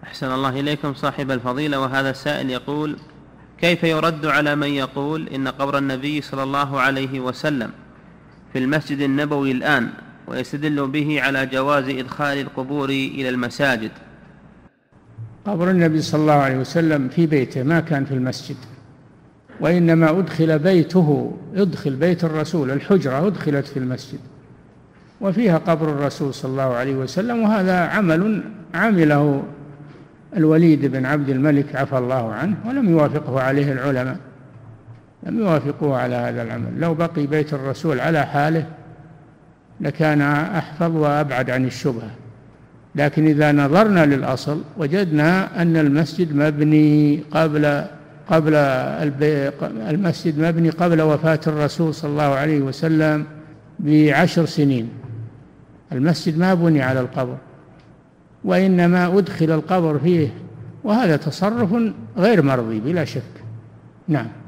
أحسن الله إليكم صاحب الفضيلة. وهذا السائل يقول: كيف يرد على من يقول إن قبر النبي صلى الله عليه وسلم في المسجد النبوي الآن، ويستدل به على جواز إدخال القبور إلى المساجد؟ قبر النبي صلى الله عليه وسلم في بيته، ما كان في المسجد، وإنما أدخل بيته، أدخل بيت الرسول، الحجرة أدخلت في المسجد وفيها قبر الرسول صلى الله عليه وسلم. وهذا عمل عمله الوليد بن عبد الملك عفى الله عنه، ولم يوافقه عليه العلماء، لم يوافقوه على هذا العمل. لو بقي بيت الرسول على حاله لكان أحفظ وأبعد عن الشبهة. لكن إذا نظرنا للأصل وجدنا أن المسجد مبني قبل وفاة الرسول صلى الله عليه وسلم ب10 سنين. المسجد ما بني على القبر، وإنما أدخل القبر فيه، وهذا تصرف غير مرضي بلا شك. نعم.